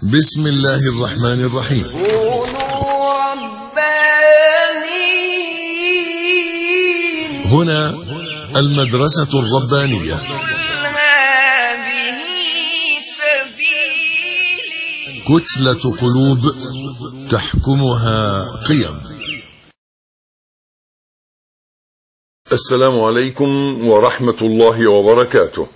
بسم الله الرحمن الرحيم. كونوا ربانيين. هنا المدرسة الربانية. هذه سبيلي. كتلة قلوب تحكمها قيم. السلام عليكم ورحمة الله وبركاته.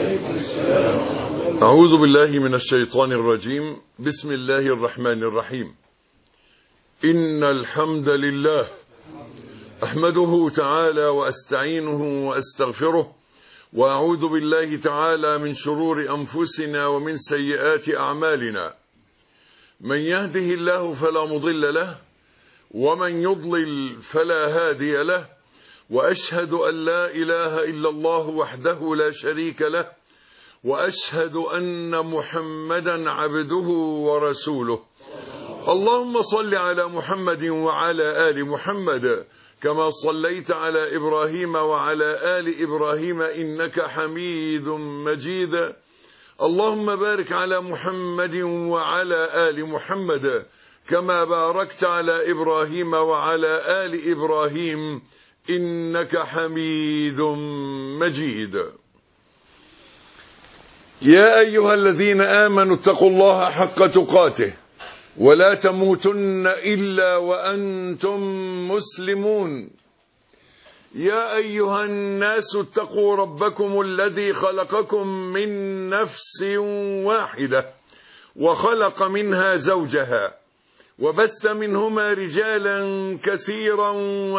أعوذ بالله من الشيطان الرجيم. بسم الله الرحمن الرحيم. إن الحمد لله أحمده تعالى وأستعينه وأستغفره، وأعوذ بالله تعالى من شرور أنفسنا ومن سيئات أعمالنا. من يهده الله فلا مضل له، ومن يضلل فلا هادي له، وأشهد أن لا إله إلا الله وحده لا شريك له، وأشهد أن محمدا عبده ورسوله. اللهم صل على محمد وعلى آل محمد كما صليت على إبراهيم وعلى آل إبراهيم إنك حميد مجيد. اللهم بارك على محمد وعلى آل محمد كما باركت على إبراهيم وعلى آل إبراهيم إنك حميد مجيد. يا أيها الذين آمنوا اتقوا الله حق تقاته ولا تموتن إلا وأنتم مسلمون. يا أيها الناس اتقوا ربكم الذي خلقكم من نفس واحدة وخلق منها زوجها وبث منهما رجالا كثيرا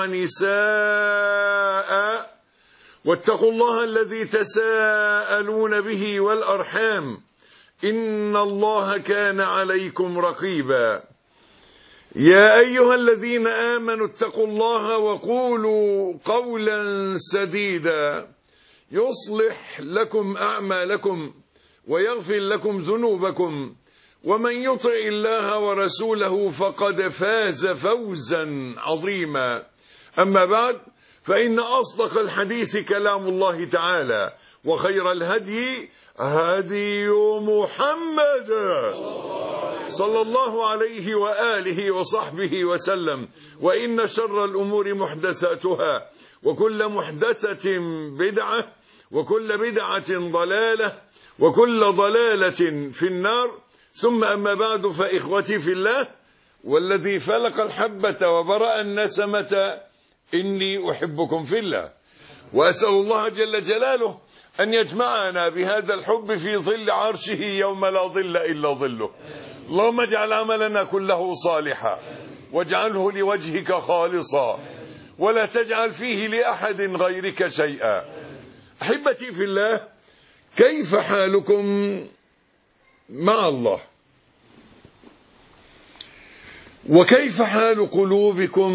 ونساء، واتقوا الله الذي تساءلون به والأرحام إن الله كان عليكم رقيبا. يا أيها الذين آمنوا اتقوا الله وقولوا قولا سديدا يصلح لكم أعمالكم ويغفر لكم ذنوبكم، ومن يطع الله ورسوله فقد فاز فوزا عظيما. أما بعد، فإن أصدق الحديث كلام الله تعالى، وخير الهدي هدي محمد صلى الله عليه وآله وصحبه وسلم، وإن شر الأمور محدثاتها، وكل محدثة بدعة، وكل بدعة ضلالة، وكل ضلالة في النار. ثم أما بعد، فإخوتي في الله والذي فلق الحبة وبرأ النسمة، إني أحبكم في الله، وأسأل الله جل جلاله أن يجمعنا بهذا الحب في ظل عرشه يوم لا ظل إلا ظله. اللهم اجعل عملنا كله صالحا، واجعله لوجهك خالصا، ولا تجعل فيه لأحد غيرك شيئا. أحبتي في الله، كيف حالكم مع الله؟ وكيف حال قلوبكم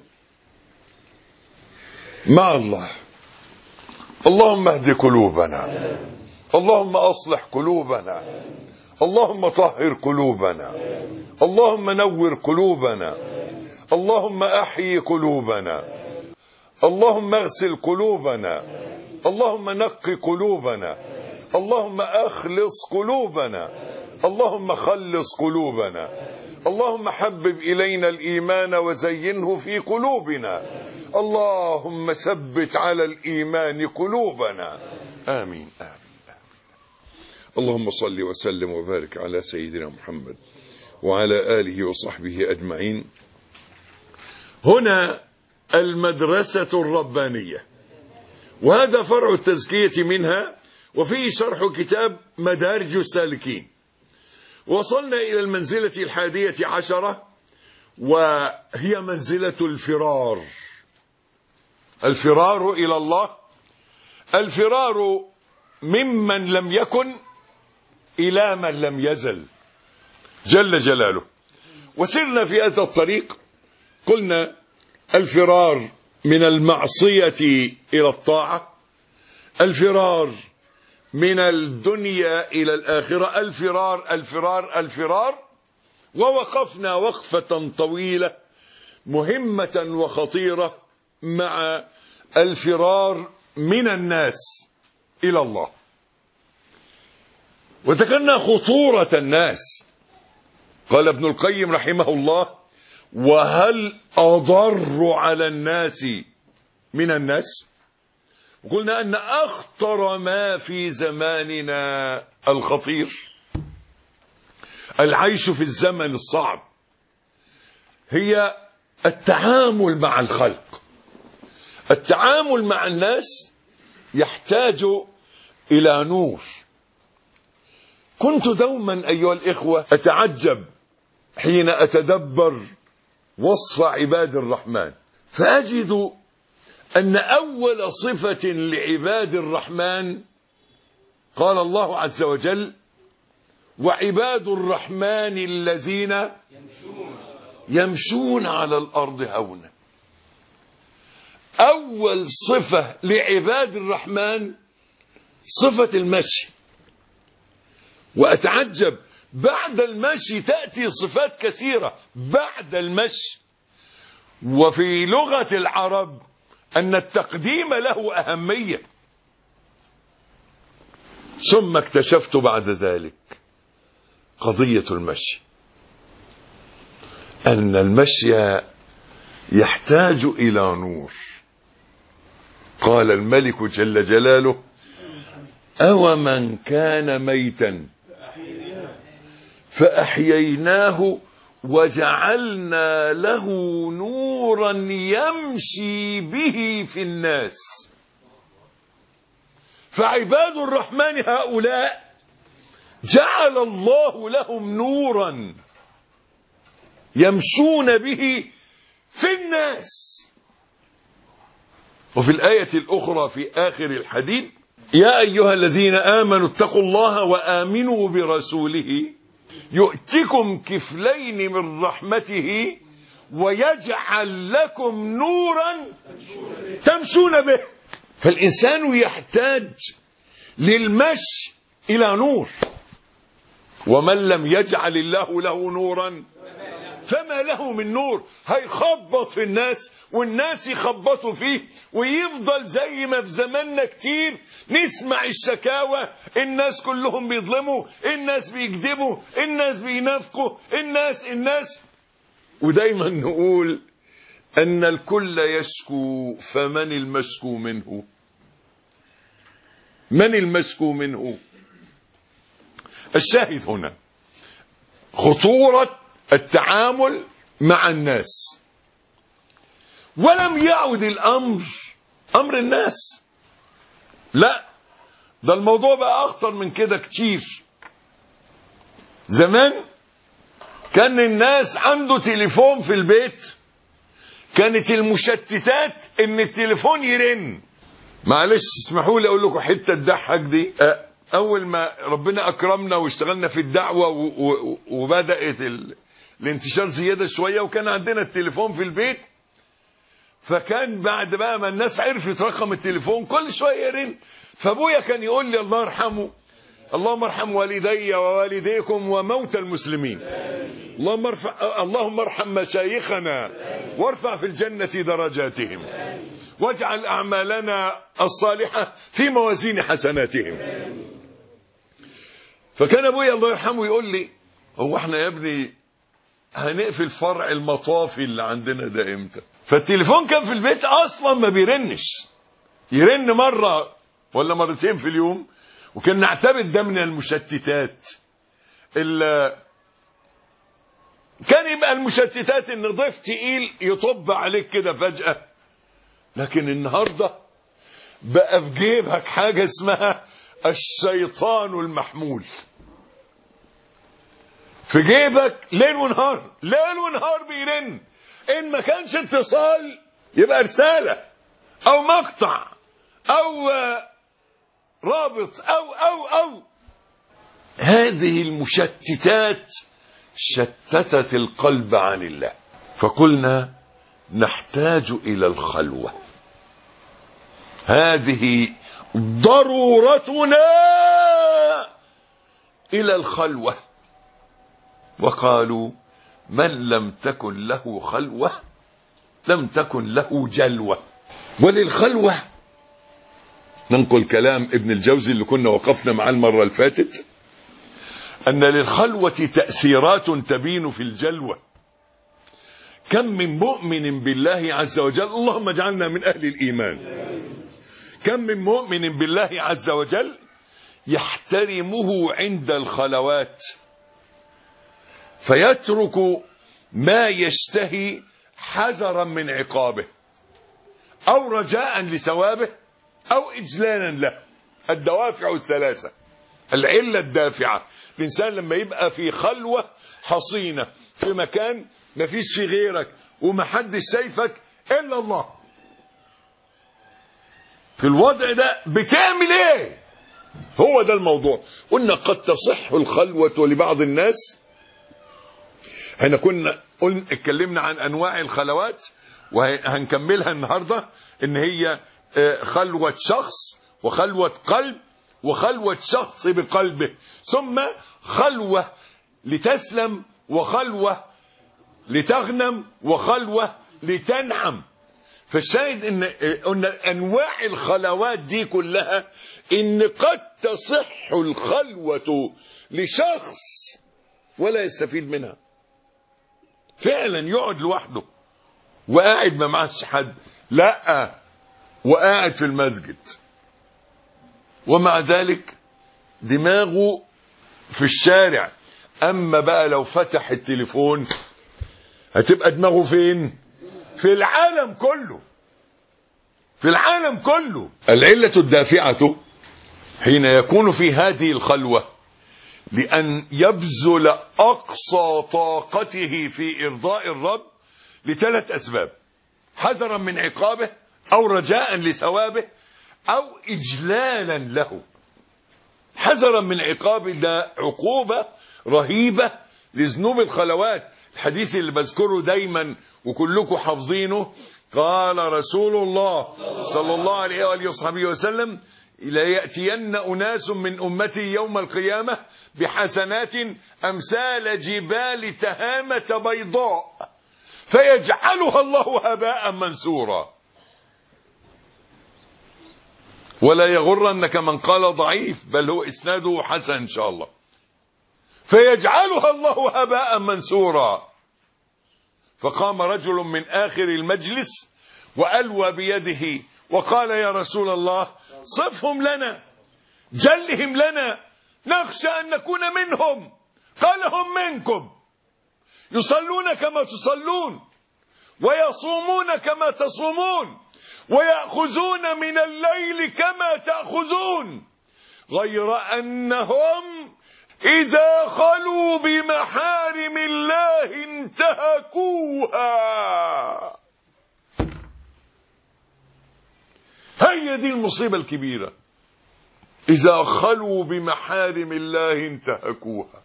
مع الله؟ اللهم اهد قلوبنا، اللهم أصلح قلوبنا، اللهم طهر قلوبنا، اللهم نور قلوبنا، اللهم أحيي قلوبنا، اللهم اغسل قلوبنا، اللهم نقي قلوبنا، اللهم أخلص قلوبنا، اللهم خلص قلوبنا، اللهم حبب إلينا الإيمان وزينه في قلوبنا، اللهم ثبت على الإيمان قلوبنا. آمين آمين. اللهم صل وسلم وبارك على سيدنا محمد وعلى آله وصحبه أجمعين. هنا المدرسة الربانية، وهذا فرع التزكية منها، وفيه شرح كتاب مدارج السالكين. وصلنا إلى المنزلة 11، وهي منزلة الفرار. الفرار إلى الله، الفرار ممن لم يكن إلى من لم يزل جل جلاله. وسرنا في هذا الطريق، قلنا الفرار من المعصية إلى الطاعة، الفرار من الدنيا إلى الآخرة، الفرار الفرار الفرار. ووقفنا وقفة طويلة مهمة وخطيرة مع الفرار من الناس إلى الله. وذكرنا خطورة الناس قال ابن القيم رحمه الله: وهل أضر على الناس من الناس؟ وقلنا أن أخطر ما في زماننا الخطير العيش في الزمن الصعب هي التعامل مع الخلق. التعامل مع الناس يحتاج إلى نور. كنت دوما أيها الإخوة أتعجب حين أتدبر وصف عباد الرحمن، فأجد أن أول صفة لعباد الرحمن قال الله عز وجل: وعباد الرحمن الذين يمشون على الأرض هونا. أول صفة لعباد الرحمن صفة المشي. وأتعجب بعد المشي تأتي صفات كثيرة بعد المشي. وفي لغة العرب أن التقديم له أهمية. ثم اكتشفت بعد ذلك قضية المشي، أن المشي يحتاج إلى نور. قال الملك جل جلاله: أومن كان ميتا فأحييناه وجعلنا له نورا يمشي به في الناس. فعباد الرحمن هؤلاء جعل الله لهم نورا يمشون به في الناس. وفي الآية الأخرى في آخر الحديث: يا أيها الذين آمنوا اتقوا الله وآمنوا برسوله يؤتكم كفلين من رحمته ويجعل لكم نورا تمشون به. فالإنسان يحتاج للمشي إلى نور، ومن لم يجعل الله له نورا فما له من نور. هيخبط في الناس والناس يخبطوا فيه، ويفضل زي ما في زماننا كتير نسمع الشكاوى: الناس كلهم بيظلموا، الناس بيكذبوا، الناس بينافقوا، الناس. ودايما نقول أن الكل يشكو، فمن المشكو منه؟ من المشكو منه؟ الشاهد هنا خطورة التعامل مع الناس. ولم يعد الأمر أمر الناس، لا، ده الموضوع بقى أخطر من كده كتير. زمان كان الناس عنده تليفون في البيت، كانت المشتتات ان التليفون يرن. معلش اسمحوا لي اقول لكم حته تضحك دي. اول ما ربنا اكرمنا واشتغلنا في الدعوه وبدات الانتشار زياده شويه، وكان عندنا التليفون في البيت، فكان بعد بقى ما الناس عرفت رقم التليفون كل شويه يرن. فابويا كان يقول لي الله يرحمه: اللهم ارحم والدي ووالديكم وموتى المسلمين، اللهم ارحم مشايخنا وارفع في الجنة درجاتهم واجعل أعمالنا الصالحة في موازين حسناتهم. فكان أبويا الله يرحمه يقول لي: هو احنا يا ابني هنقفل فرع المطافي اللي عندنا ده امتى؟ فالتليفون كان في البيت أصلا ما بيرنش، يرن مرة ولا مرتين في اليوم، وكان نعتبر ده من المشتتات. كان يبقى المشتتات ان ضيف تقيل يطب عليك كده فجأة. لكن النهاردة بقى في جيبك حاجة اسمها الشيطان المحمول، في جيبك ليل ونهار، ليل ونهار بيرن. ان ما كانش اتصال يبقى رسالة او مقطع او رابط او هذه المشتتات شتتت القلب عن الله. فقلنا نحتاج إلى الخلوة، هذه ضرورتنا إلى الخلوة. وقالوا: من لم تكن له خلوة لم تكن له جلوة. وللخلوة ننقل كلام ابن الجوزي اللي كنا وقفنا معاه المرة اللي فاتت: أن للخلوة تأثيرات تبين في الجلوة. كم من مؤمن بالله عز وجل، اللهم اجعلنا من أهل الإيمان، كم من مؤمن بالله عز وجل يحترمه عند الخلوات فيترك ما يشتهي حذرا من عقابه أو رجاء لثوابه أو إجلالا له. الدوافع الثلاثة. العلة الدافعة، الإنسان لما يبقى في خلوة حصينة في مكان ما فيش في غيرك ومحدش شايفك إلا الله، في الوضع ده بتعمل ايه؟ هو ده الموضوع. قلنا قد تصح الخلوة لبعض الناس. احنا كنا اتكلمنا عن انواع الخلوات وهنكملها النهاردة، ان هي خلوة شخص وخلوة قلب وخلوة شخص بقلبه، ثم خلوة لتسلم وخلوة لتغنم وخلوة لتنعم. فالشاهد ان انواع الخلوات دي كلها ان قد تصح الخلوة لشخص ولا يستفيد منها، فعلا يقعد لوحده وقاعد ما معهش حد، لا وقاعد في المسجد ومع ذلك دماغه في الشارع. اما بقى لو فتح التليفون هتبقى دماغه فين؟ في العالم كله، في العالم كله. العلة الدافعة حين يكون في هذه الخلوة لأن يبذل أقصى طاقته في إرضاء الرب لثلاث أسباب: حذرا من عقابه أو رجاء لثوابه أو إجلالا له. حذرا من عقابه ده عقوبة رهيبة لذنوب الخلوات. الحديث اللي بذكره دايما وكلكم حافظينه، قال رسول الله صلى الله عليه وآله وصحبه وسلم: لا يأتين أناس من أمتي يوم القيامة بحسنات أمثال جبال تهامة بيضاء فيجعلها الله هباء منثورا. ولا يغرنك من قال ضعيف، بل هو إسناده حسن إن شاء الله. فيجعلها الله هباء منثورا. فقام رجل من آخر المجلس وألوى بيده وقال: يا رسول الله صفهم لنا، جلهم لنا، نخشى أن نكون منهم. قال: هم منكم، يصلون كما تصلون ويصومون كما تصومون ويأخذون من الليل كما تأخذون، غير أنهم إذا خلوا بمحارم الله انتهكوها. هي دي المصيبة الكبيرة، إذا خلوا بمحارم الله انتهكوها.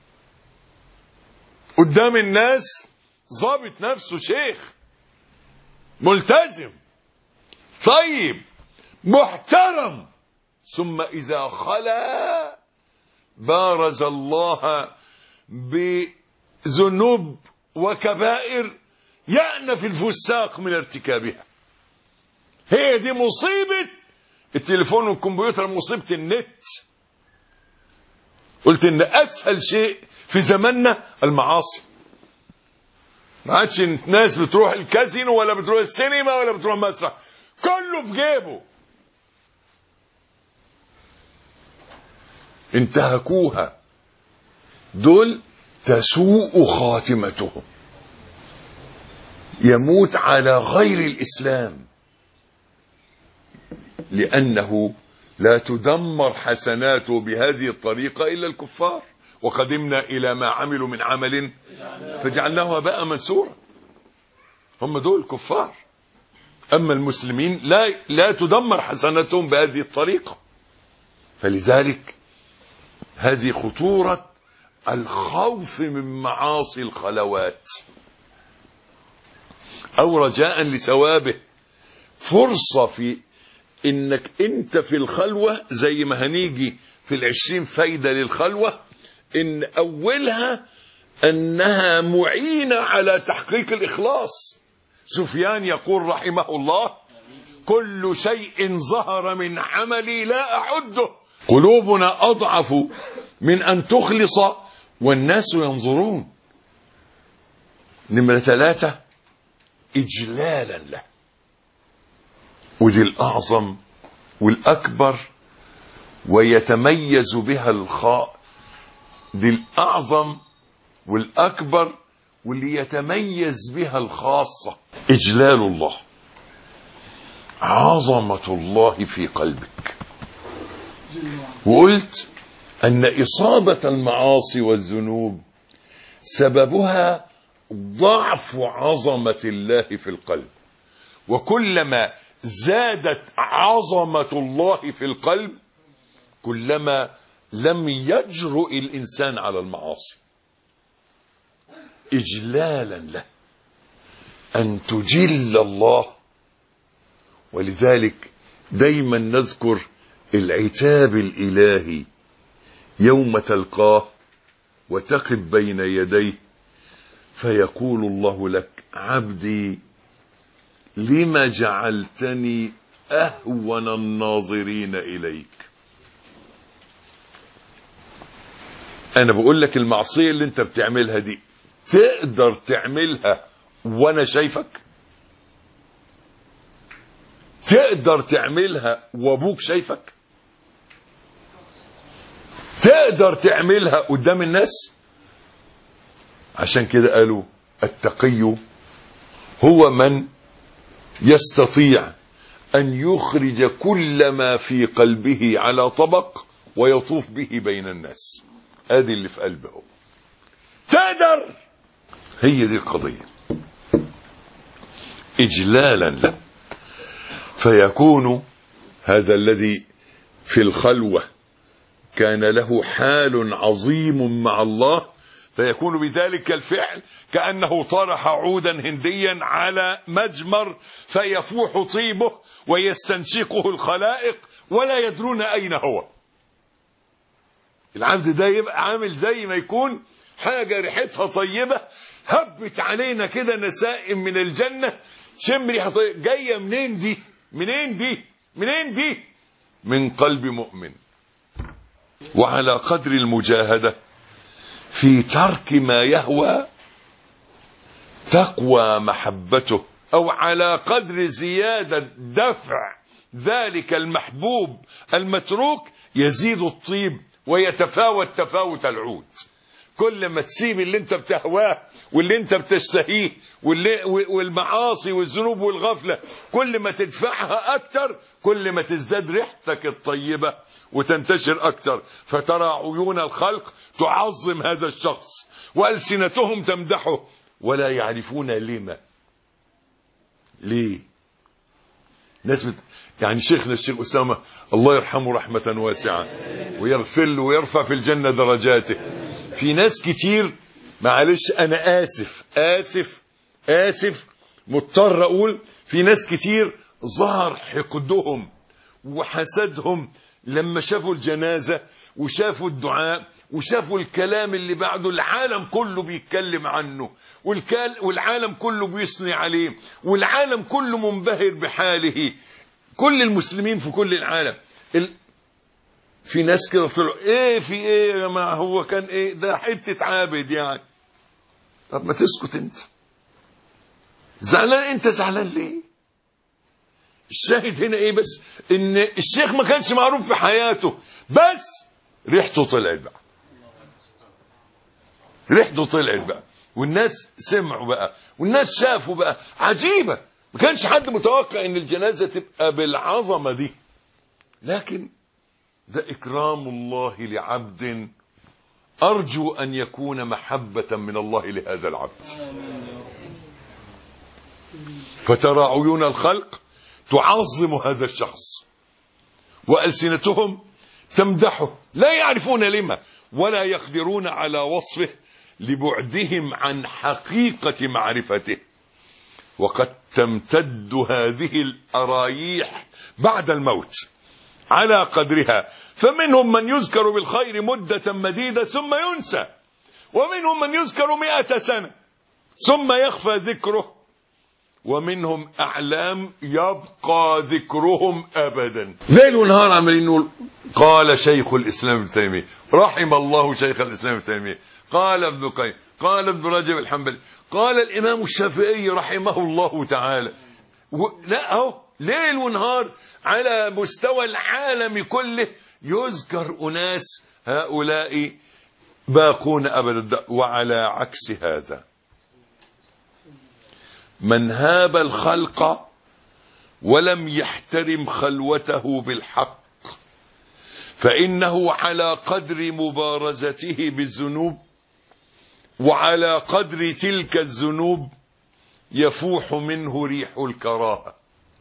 قدام الناس ضابط نفسه شيخ ملتزم طيب محترم، ثم إذا خلا بارز الله بذنوب وكبائر يأنف الفساق من ارتكابها. هي دي مصيبة التليفون والكمبيوتر، مصيبة النت. قلت ان اسهل شيء في زماننا المعاصي. ما عادش الناس بتروح الكازينو ولا بتروح السينما ولا بتروح مسرح، كله في جيبه. انتهكوها، دول تسوء خاتمتهم، يموت على غير الإسلام، لأنه لا تدمر حسناته بهذه الطريقة إلا الكفار. وقدمنا إلى ما عملوا من عمل فجعلناه هباء منثورا. هم دول الكفار. أما المسلمين لا تدمر حسناتهم بهذه الطريقة. فلذلك هذه خطورة الخوف من معاصي الخلوات. أو رجاء لثوابه، فرصة في إنك أنت في الخلوة، زي ما هنيجي في 20 فايدة للخلوة، إن أولها أنها معينة على تحقيق الإخلاص. سفيان يقول رحمه الله: كل شيء ظهر من عملي لا أعده، قلوبنا أضعف من أن تخلص والناس ينظرون. نمرة 3 إجلالا له، ودي الأعظم والأكبر ويتميز بها دي الأعظم والأكبر واللي يتميز بها الخاصة. إجلال الله، عظمة الله في قلبك. وقلت أن إصابة المعاصي والذنوب سببها ضعف عظمة الله في القلب، وكلما زادت عظمة الله في القلب كلما لم يجرؤ الإنسان على المعاصي. إجلالا له، أن تجل الله. ولذلك دايما نذكر العتاب الإلهي يوم تلقاه وتقف بين يديه فيقول الله لك: عبدي لما جعلتني أهون الناظرين إليك. أنا بقول لك المعصية اللي أنت بتعملها دي تقدر تعملها وأنا شايفك؟ تقدر تعملها وأبوك شايفك؟ تقدر تعملها قدام الناس؟ عشان كده قالوا التقي هو من يستطيع أن يخرج كل ما في قلبه على طبق ويطوف به بين الناس. ادي اللي في قلبه، تقدر. هي دي القضية، إجلالا له. فيكون هذا الذي في الخلوة كان له حال عظيم مع الله، فيكون بذلك الفعل كأنه طرح عودا هنديا على مجمر فيفوح طيبه ويستنشقه الخلائق ولا يدرون أين هو. العبد ده يبقى عامل زي ما يكون حاجة ريحتها طيبة هبت علينا كده نسائم من الجنة، شم ريحة طيبة جاية منين دي؟ منين دي؟ منين دي؟ من قلب مؤمن. وعلى قدر المجاهدة في ترك ما يهوى تقوى محبته، أو على قدر زيادة دفع ذلك المحبوب المتروك يزيد الطيب ويتفاوت تفاوت العود. كل ما تسيب اللي انت بتهواه واللي انت بتشتهيه والمعاصي والذنوب والغفلة كل ما تدفعها أكتر كل ما تزداد ريحتك الطيبة وتنتشر أكتر، فترى عيون الخلق تعظم هذا الشخص وألسنتهم تمدحه ولا يعرفون لما. ليه؟ ناس يعني شيخنا الشيخ أسامة الله يرحمه رحمة واسعة ويغفر له ويرفع في الجنة درجاته. في ناس كتير، معلش أنا آسف مضطر أقول، في ناس كتير ظهر حقدهم وحسدهم لما شافوا الجنازة وشافوا الدعاء وشافوا الكلام اللي بعده العالم كله بيتكلم عنه والعالم كله بيثني عليه والعالم كله منبهر بحاله، كل المسلمين في كل العالم. في ناس كده طلعوا في ايه يا جماعه، هو كان ايه ده حته عابد يعني. طب ما تسكت انت، زعلان انت زعلان ليه؟ الشاهد هنا ايه؟ بس ان الشيخ ما كانش معروف في حياته بس ريحته طلعت بقى، ريحته طلعت بقى والناس سمعوا بقى والناس شافوا بقى. عجيبة، ما كانش حد متوقع ان الجنازة تبقى بالعظمة دي، لكن ده إكرام الله لعبد أرجو أن يكون محبة من الله لهذا العبد. فترى عيون الخلق تعظم هذا الشخص وألسنتهم تمدحه لا يعرفون لما ولا يقدرون على وصفه لبعدهم عن حقيقة معرفته. وقد تمتد هذه الأرايح بعد الموت على قدرها، فمنهم من يذكر بالخير مدة مديدة ثم ينسى، ومنهم من يذكر 100 سنة ثم يخفى ذكره، ومنهم أعلام يبقى ذكرهم أبدا. ليل ونهار عمالين نقول قال شيخ الإسلام ابن تيمية، رحم الله شيخ الإسلام ابن تيمية، قال ابن القيم، قال ابن رجب الحنبلي، قال الإمام الشافعي رحمه الله تعالى. لا اهو ليل ونهار على مستوى العالم كله يذكر أناس هؤلاء باقون أبدا. وعلى عكس هذا من هاب الخلق ولم يحترم خلوته بالحق فإنه على قدر مبارزته بالذنوب وعلى قدر تلك الذنوب يفوح منه ريح الكراهة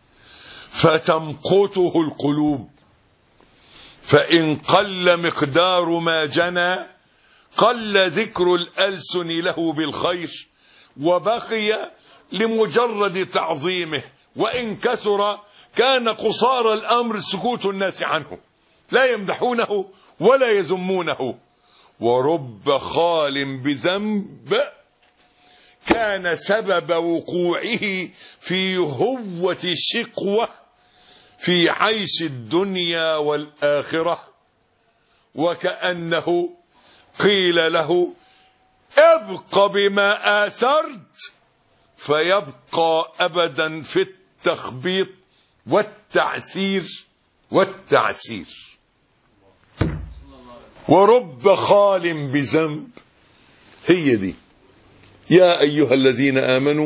فتمقته القلوب، فإن قل مقدار ما جنى قل ذكر الألسن له بالخير وبقي لمجرد تعظيمه، وإن كثر كان قصار الأمر سكوت الناس عنه لا يمدحونه ولا يذمونه. ورب خال بذنب كان سبب وقوعه في هوة الشقوة في عيش الدنيا والآخرة، وكأنه قيل له ابق بما آثرت فيبقى أبدا في التخبيط والتعسير. ورب خال بذنب، هي دي. يا أيها الذين آمنوا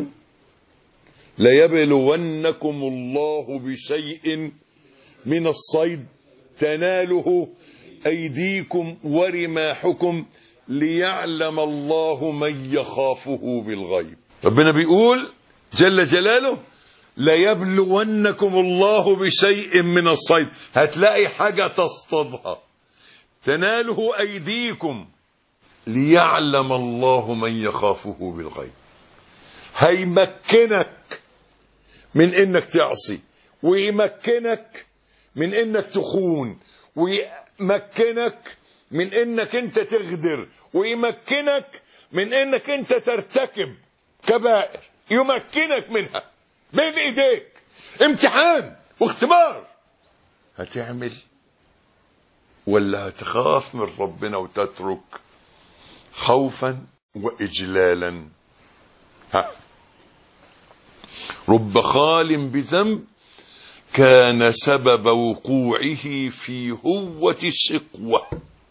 ليبلونكم الله بشيء من الصيد تناله أيديكم ورماحكم ليعلم الله من يخافه بالغيب. ربنا بيقول جل جلاله ليبلونكم الله بشيء من الصيد، هتلاقي حاجة تصطادها تناله أيديكم ليعلم الله من يخافه بالغيب. هيمكنك من انك تعصي، ويمكنك من انك تخون، ويمكنك من انك انت تغدر، ويمكنك من انك انت ترتكب كبائر، يمكنك منها بين ايديك. امتحان واختبار، هتعمل ولا هتخاف من ربنا وتترك خوفا وإجلالا؟ رب خال بذنب كان سبب وقوعه في هوة الشقوة.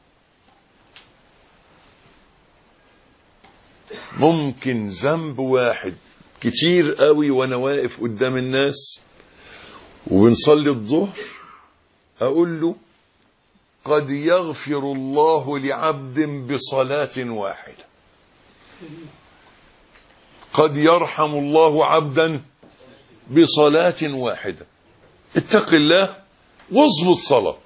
ممكن ذنب واحد كتير قوي وانا واقف قدام الناس وبنصلي الظهر اقول له قد يغفر الله لعبد بصلاة واحدة، قد يرحم الله عبدا بصلاة واحدة. اتق الله واظبط صلاة.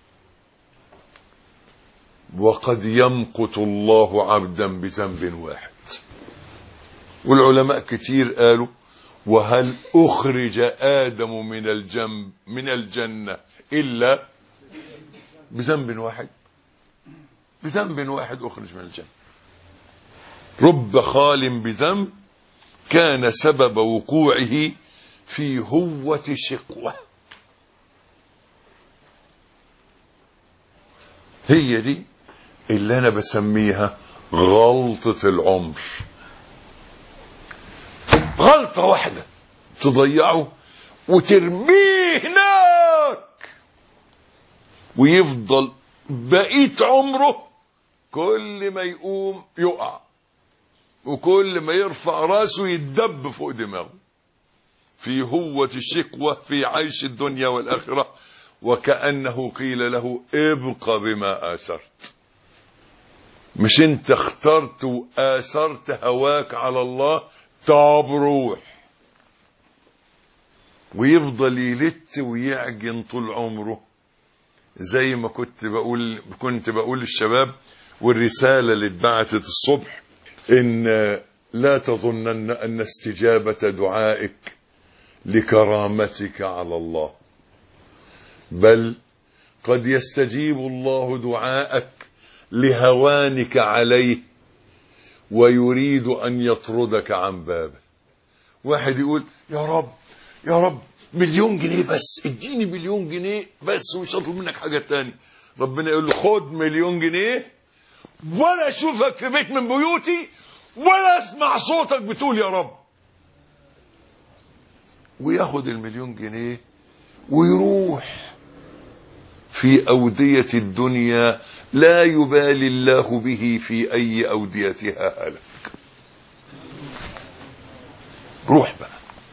وقد يمقت الله عبدا بذنب واحد. والعلماء كتير قالوا وهل أخرج آدم من الجنة إلا بذنب واحد؟ بذنب واحد أخرج من الجنة. رب خال بذنب كان سبب وقوعه في هوة شقوة. هي دي اللي أنا بسميها غلطة العمر. غلطة واحدة تضيعه وترميه هناك، ويفضل بقية عمره كل ما يقوم يقع، وكل ما يرفع راسه يتدب فوق دماغه في هوة الشقوة في عيش الدنيا والآخرة، وكأنه قيل له ابق بما آثرت. مش انت اخترت وآثرت هواك على الله؟ طب روح. ويفضل يلت ويعجن طول عمره. زي ما كنت بقول للشباب والرسالة اللي اتبعتت الصبح، إن لا تظنن أن استجابة دعائك لكرامتك على الله، بل قد يستجيب الله دعاءك لهوانك عليه ويريد أن يطردك عن بابه. واحد يقول يا رب يا رب 1,000,000 جنيه بس، اديني 1,000,000 جنيه بس ومش هطلب منك حاجة تاني. ربنا يقول له خد 1,000,000 جنيه ولا اشوفك في بيت من بيوتي ولا اسمع صوتك بتقول يا رب. وياخد المليون جنيه ويروح في أودية الدنيا لا يبالي الله به في أي أوديتها هلك. روح بقى.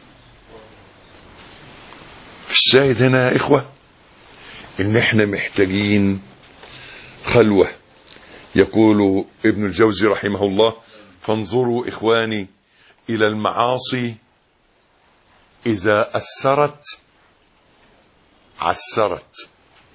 الشاهد هنا يا إخوة إن إحنا محتاجين خلوة. يقول ابن الجوزي رحمه الله: فانظروا إخواني إلى المعاصي إذا أثرت عسرت.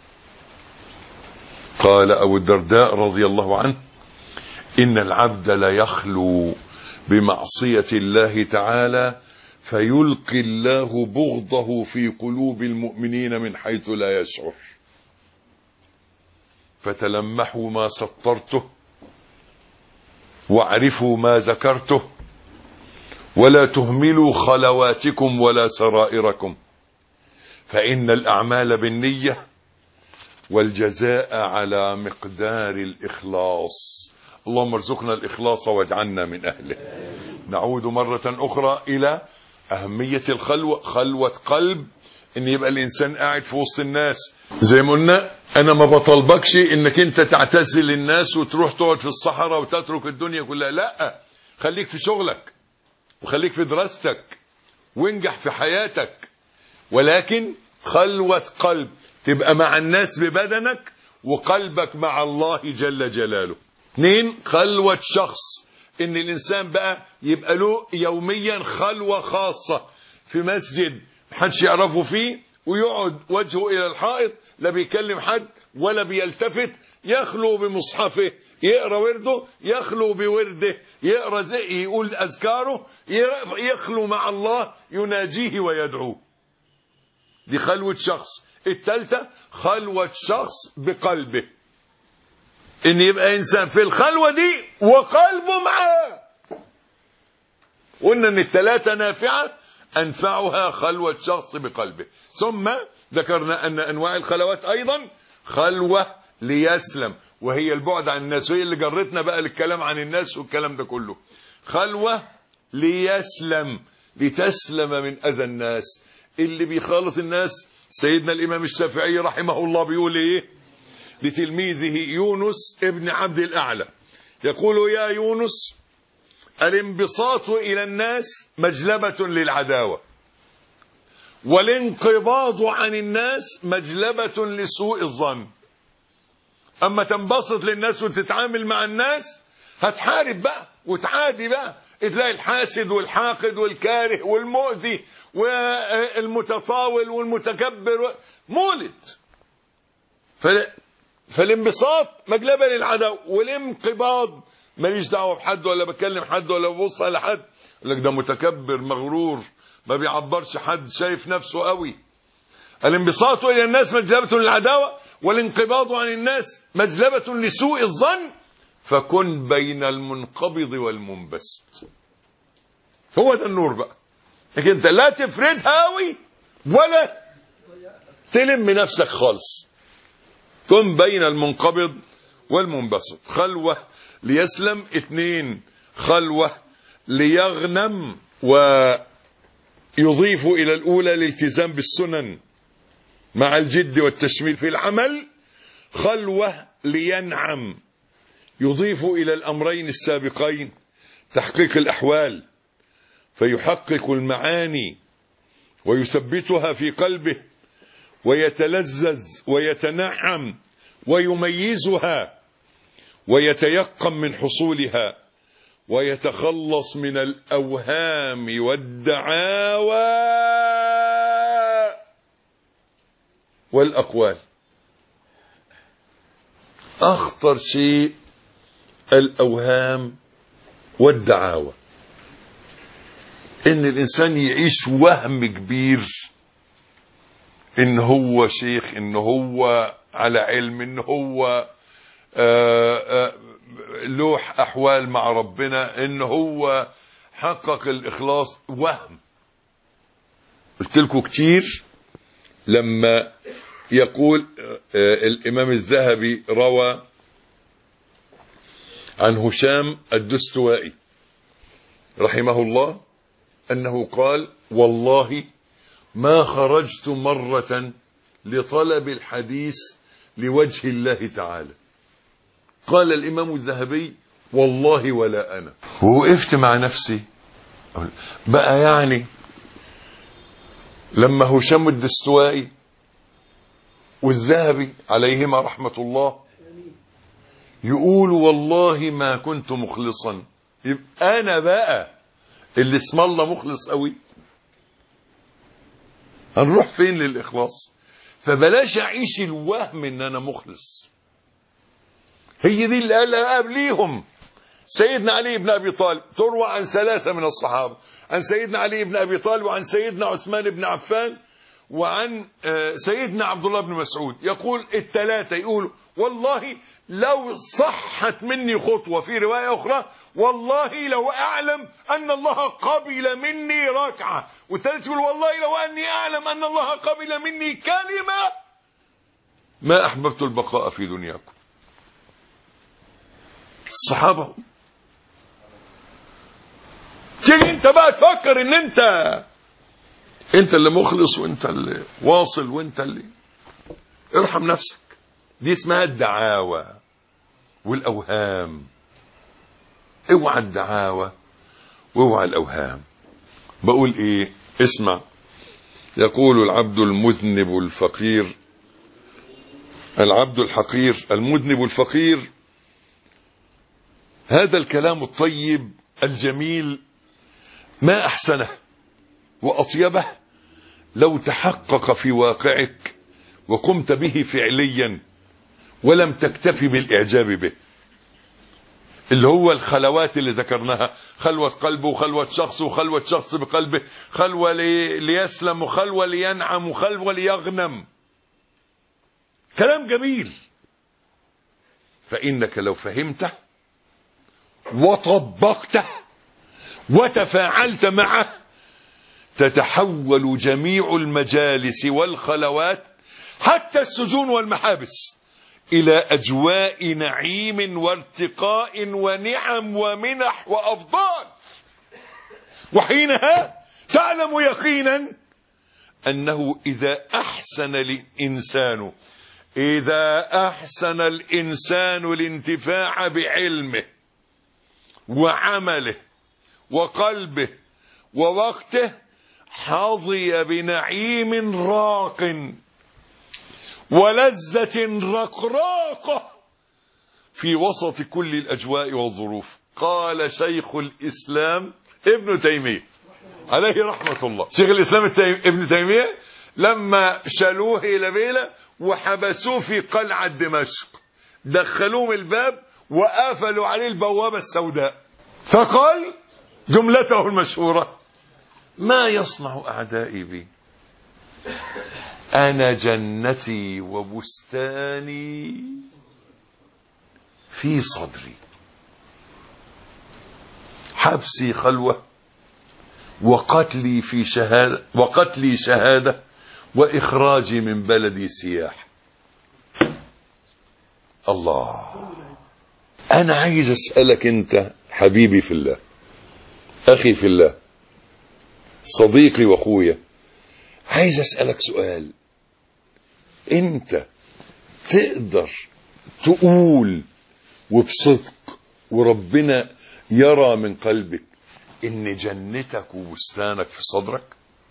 قال أبو الدرداء رضي الله عنه: إن العبد لا يخلو بمعصية الله تعالى فيلقي الله بغضه في قلوب المؤمنين من حيث لا يشعر. فتلمحوا ما سطرته واعرفوا ما ذكرته ولا تهملوا خلواتكم ولا سرائركم، فإن الأعمال بالنية والجزاء على مقدار الإخلاص. اللهم ارزقنا الإخلاص واجعلنا من أهله. نعود مرة أخرى إلى أهمية الخلوة. خلوة قلب، إن يبقى الإنسان قاعد في وسط الناس. زي ما قلنا أنا ما بطلبكش إنك أنت تعتزل الناس وتروح تقعد في الصحراء وتترك الدنيا كلها، لا، خليك في شغلك وخليك في دراستك وانجح في حياتك، ولكن خلوة قلب، تبقى مع الناس ببدنك وقلبك مع الله جل جلاله. 2 خلوة شخص، ان الانسان بقى يبقى له يوميا خلوة خاصة في مسجد محدش يعرفه فيه، ويقعد وجهه الى الحائط، لا بيكلم حد ولا بيلتفت، يخلو بمصحفه يقرأ ورده، يخلو بورده يقرأ زي يقول أذكاره، يخلو مع الله يناجيه ويدعوه. دي خلوة شخص. 3 خلوة شخص بقلبه، ان يبقى انسان في الخلوة دي وقلبه معاه. قلنا ان 3 نافعة، انفعها خلوة شخص بقلبه. ثم ذكرنا ان انواع الخلوات ايضا خلوة ليسلم، وهي البعد عن الناس، وهي اللي جرتنا بقى للكلام عن الناس والكلام ده كله. خلوة ليسلم، لتسلم من اذى الناس. اللي بيخالط الناس، سيدنا الامام الشافعي رحمه الله بيقول ايه لتلميذه يونس ابن عبد الاعلى؟ يقول: يا يونس، الانبساط الى الناس مجلبة للعداوة، والانقباض عن الناس مجلبة لسوء الظن. اما تنبسط للناس وتتعامل مع الناس، هتحارب بقى وتعادي بقى، تلاقي الحاسد والحاقد والكاره والمؤذي والمتطاول والمتكبر مولد. فالانبساط مجلبة للعدو، والانقباض ماليش دعوه بحد ولا بكلم حد ولا ببص على حد، يقول لك ده متكبر مغرور ما بيعبرش حد، شايف نفسه قوي. الانبساط الى الناس مجلبة للعداوة، والانقباض عن الناس مجلبة لسوء الظن، فكن بين المنقبض والمنبسط. هو ده النور بقى، لكن انت لا تفردها قوي ولا تلم نفسك خالص. كن بين المنقبض والمنبسط. خلوة ليسلم. 2 خلوة ليغنم، ويضيف إلى الأولى الالتزام بالسنن مع الجد والتشميل في العمل. خلوة لينعم، يضيف إلى الأمرين السابقين تحقيق الأحوال، فيحقق المعاني ويثبتها في قلبه، ويتلذذ ويتنعم ويميزها ويتيقن من حصولها، ويتخلص من الأوهام والدعاوى والأقوال. أخطر شيء الأوهام والدعاوى، إن الإنسان يعيش وهم كبير إن هو شيخ، إن هو على علم، إن هو لوح أحوال مع ربنا، إن هو حقق الإخلاص. وهم. قلت لكم كتير لما يقول الإمام الذهبي روى عن هشام الدستوائي رحمه الله أنه قال: والله ما خرجت مرة لطلب الحديث لوجه الله تعالى. قال الإمام الذهبي: والله ولا أنا. ووقفت مع نفسي بقى، يعني لما هشام الدستوائي والذهبي عليهما رحمة الله يقول والله ما كنت مخلصا، يبقى أنا بقى اللي اسم الله مخلص قوي؟ هنروح فين للإخلاص؟ فبلاش أعيش الوهم إن أنا مخلص. هي دي اللي قالها قبليهم سيدنا علي بن أبي طالب، تروى عن 3 من الصحابة، عن سيدنا علي بن أبي طالب وعن سيدنا عثمان بن عفان وعن سيدنا عبد الله بن مسعود، يقول ال3 يقولوا: والله لو صحت مني خطوة، في رواية أخرى: والله لو أعلم أن الله قبل مني ركعة، والثالث يقول: والله لو أني أعلم أن الله قبل مني كلمة ما أحببت البقاء في دنياكم. الصحابة. تيجي انت بقى تفكر ان انت اللي مخلص وانت اللي واصل وانت اللي ارحم نفسك. دي اسمها الدعاوى والاوهام. اوعى الدعاوى واوعى الاوهام. بقول ايه؟ اسمع. يقول العبد المذنب الفقير، العبد الحقير المذنب الفقير: هذا الكلام الطيب الجميل ما أحسنه وأطيبه لو تحقق في واقعك وقمت به فعليا ولم تكتفي بالإعجاب به، اللي هو الخلوات اللي ذكرناها: خلوة قلبه وخلوة شخص وخلوة شخص بقلبه، خلوة ليسلم وخلوة لينعم وخلوة ليغنم. كلام جميل. فإنك لو فهمته وطبقته وتفاعلت معه تتحول جميع المجالس والخلوات حتى السجون والمحابس إلى أجواء نعيم وارتقاء ونعم ومنح وأفضال. وحينها تعلم يقينا أنه إذا أحسن الإنسان الانتفاع بعلمه وعمله وقلبه ووقته حظي بنعيم راق ولذة رقراقة في وسط كل الأجواء والظروف. قال شيخ الإسلام ابن تيمية عليه رحمة الله، شيخ الإسلام ابن تيمية لما شالوه إلى بيلة وحبسوه في قلعة دمشق، دخلوه الباب وقافلوا عليه البوابة السوداء، فقال جملته المشهورة: ما يصنع أعدائي بي؟ أنا جنتي وبستاني في صدري. حبسي خلوة وقتلي شهادة وإخراجي من بلدي سياح. الله. أنا عايز أسألك أنت حبيبي في الله، أخي في الله، صديقي وأخويا، عايز أسألك سؤال. أنت تقدر تقول وبصدق وربنا يرى من قلبك إن جنتك وبستانك في صدرك؟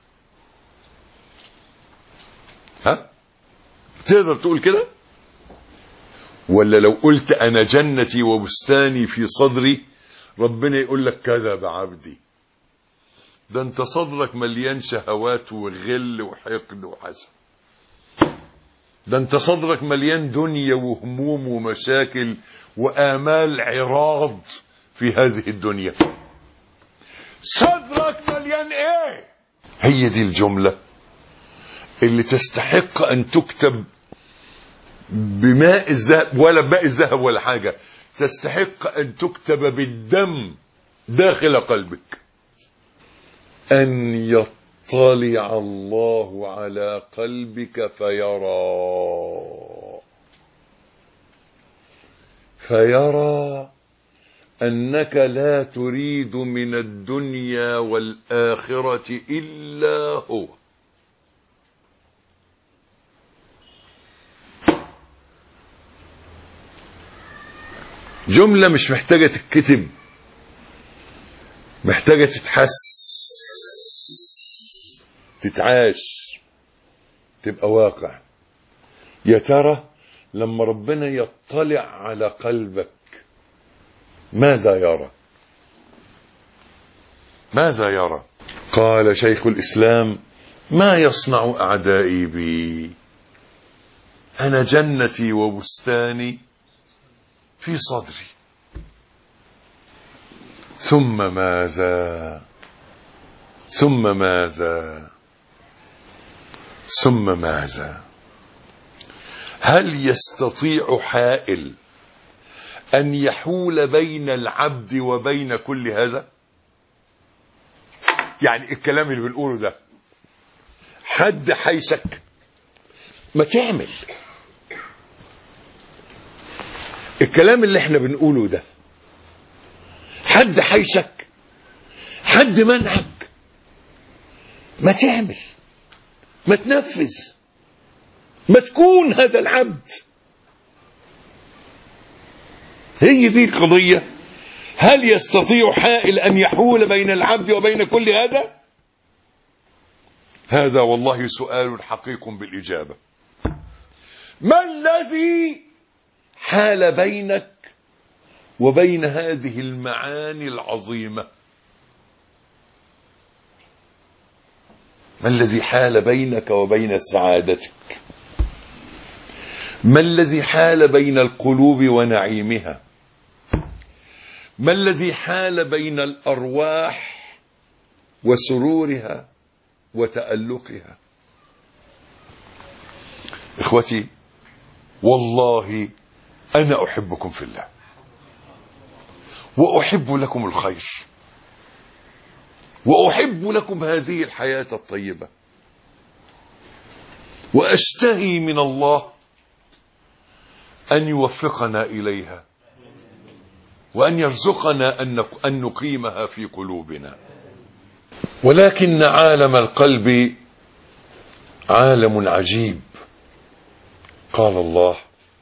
ها؟ تقدر تقول كده؟ ولا لو قلت أنا جنتي وبستاني في صدري ربنا يقول لك كذب عبدي، ده انت صدرك مليان شهوات وغل وحقد وحسد، ده انت صدرك مليان دنيا وهموم ومشاكل وآمال عراض في هذه الدنيا. صدرك مليان ايه؟ هي دي الجملة اللي تستحق ان تكتب بماء الذهب، ولا بماء الذهب ولا حاجة، تستحق ان تكتب بالدم داخل قلبك: أن يطلع الله على قلبك فيرى أنك لا تريد من الدنيا والآخرة إلا هو. جملة مش محتاجة تتكتب، محتاجة تتحس، تتعاش، تبقى واقع. يا ترى لما ربنا يطلع على قلبك ماذا يرى؟ ماذا يرى؟ قال شيخ الإسلام: ما يصنع أعدائي بي؟ أنا جنتي وبستاني في صدري. ثم ماذا؟ ثم ماذا؟ ثم ماذا؟ هل يستطيع حائل أن يحول بين العبد وبين كل هذا؟ يعني الكلام اللي بنقوله ده حد حيشك؟ ما تعمل الكلام اللي احنا بنقوله ده. حد حيشك؟ حد منعك؟ ما تعمل، ما تنفذ، ما تكون هذا العبد. هي دي القضية. هل يستطيع حائل أن يحول بين العبد وبين كل هذا؟ هذا والله سؤال حقيق بالإجابة. ما الذي حال بينك وبين هذه المعاني العظيمة؟ ما الذي حال بينك وبين سعادتك؟ ما الذي حال بين القلوب ونعيمها؟ ما الذي حال بين الأرواح وسرورها وتألقها؟ إخوتي، والله أنا أحبكم في الله، وأحب لكم الخير، وأحب لكم هذه الحياة الطيبة، وأشتهي من الله أن يوفقنا إليها، وأن يرزقنا أن نقيمها في قلوبنا. ولكن عالم القلب عالم عجيب. قال الله: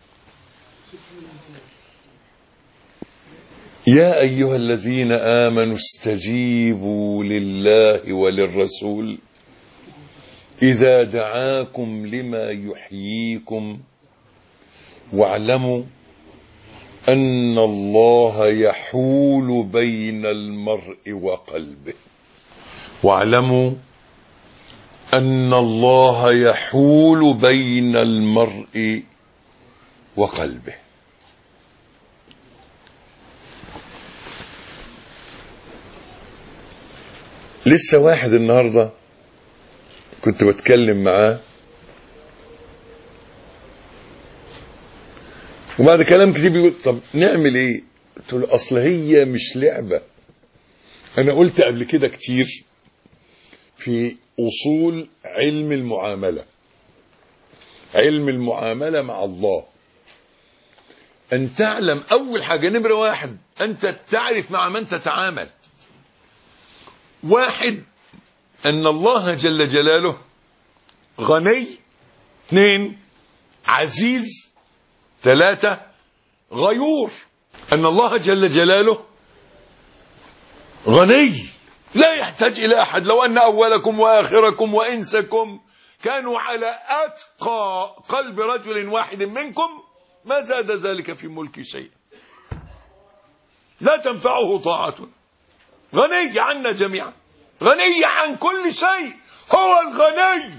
يا أيها الذين آمنوا استجيبوا لله وللرسول إذا دعاكم لما يحييكم واعلموا أن الله يحول بين المرء وقلبه. واعلموا أن الله يحول بين المرء وقلبه. لسه واحد النهاردة كنت بتكلم معاه، وبعد كلام كتير بيقول: طب نعمل ايه؟ قلت له: اصل هي مش لعبة. انا قلت قبل كده كتير في اصول علم المعاملة، علم المعاملة مع الله، ان تعلم اول حاجة نمرة واحد انت تعرف مع من تتعامل. واحد، ان الله جل جلاله غني. 2 عزيز. 3 غيور. ان الله جل جلاله غني لا يحتاج الى احد. لو ان اولكم واخركم وانسكم كانوا على اتقى قلب رجل واحد منكم ما زاد ذلك في ملك شيء، لا تنفعه طاعتنا. غني عنا جميعا، غني عن كل شيء، هو الغني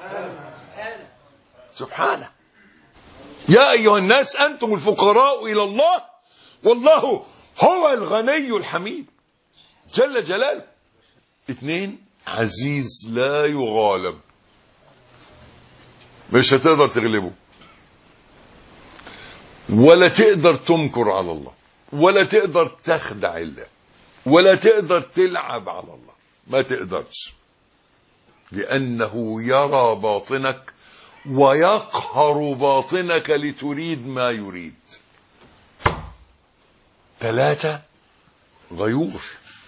سبحانه. يا أيها الناس أنتم الفقراء إلى الله والله هو الغني الحميد جل جلاله. 2 عزيز لا يغالب، مش هتقدر تغلبه، ولا تقدر تمكر على الله، ولا تقدر تخدع الله، ولا تقدر تلعب على الله، ما تقدرش، لأنه يرى باطنك ويقهر باطنك لتريد ما يريد. 3 غيور.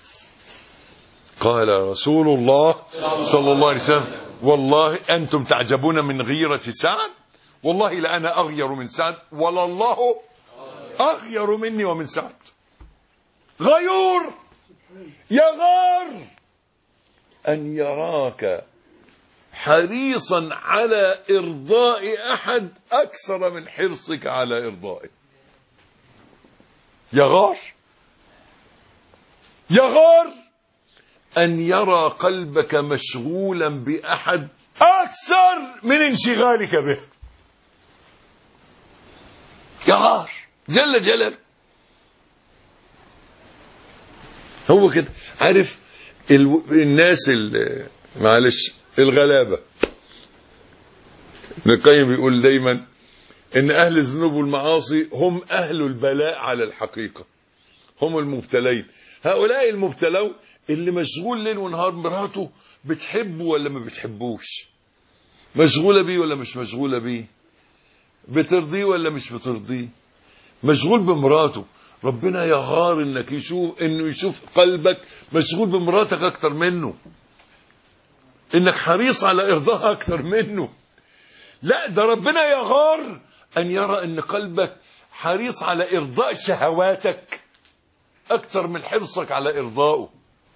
قال رسول الله صلى الله عليه وسلم: والله أنتم تعجبون من غيرة سعد، والله لأنا أغير من سعد، ولا الله أغير مني ومن سعد. غيور يغار أن يراك حريصا على إرضاء أحد أكثر من حرصك على إرضائه. يغار أن يرى قلبك مشغولا بأحد أكثر من انشغالك به. يغار جل جلاله. هو كده. عارف الناس معلش الغلابة، ابن القيم بيقول دايما ان اهل الذنوب والمعاصي هم اهل البلاء على الحقيقة، هم المبتلين. هؤلاء المبتلون اللي مشغول ليل ونهار، مراته بتحبه ولا ما بتحبوش، مشغولة بيه ولا مش مشغولة بيه، بترضيه ولا مش بترضيه، مشغول بمراته. ربنا يغار انك يشوف قلبك مشغول بمراتك اكتر منه، انك حريص على ارضاها اكتر منه. لا، ده ربنا يغار ان يرى ان قلبك حريص على ارضاء شهواتك اكتر من حرصك على ارضائه.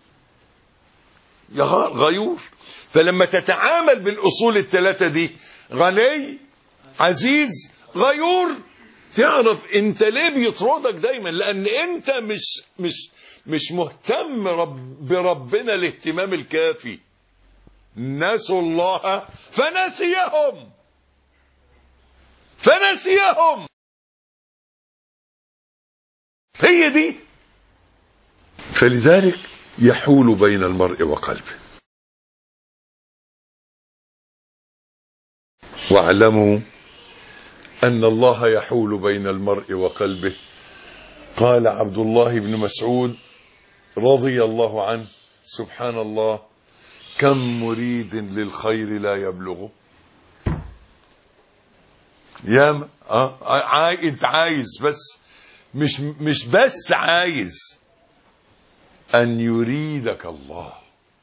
غيور. فلما تتعامل بالاصول الثلاثه دي، غني، عزيز، غيور، تعرف انت ليه بيطردك دايما، لان انت مش مهتم بربنا الاهتمام الكافي. نسوا الله فنسيهم. هي دي. فلذلك يحول بين المرء وقلبه. واعلموا أن الله يحول بين المرء وقلبه. قال عبد الله بن مسعود رضي الله عنه: سبحان الله، كم مريد للخير لا يبلغه. يا انت عايز، بس مش بس عايز، أن يريدك الله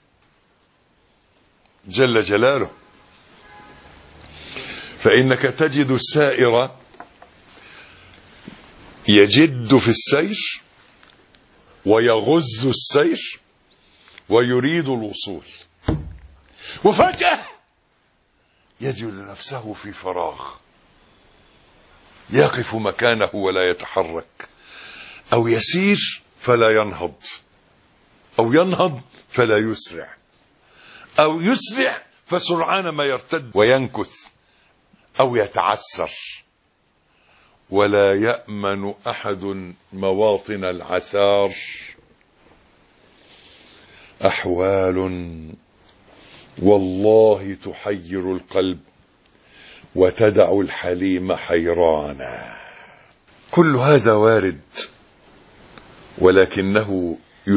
جل جلاله. فإنك تجد السائر يجد في السير ويغز السير ويريد الوصول، وفجأة يجد نفسه في فراغ، يقف مكانه ولا يتحرك، أو يسير فلا ينهض، أو ينهض فلا يسرع، أو يسرع فسرعان ما يرتد وينكث، أو يتعسر. ولا يأمن أحد مواطن العسار. أحوال والله تحير القلب وتدع الحليم حيرانا. كل هذا وارد، ولكنه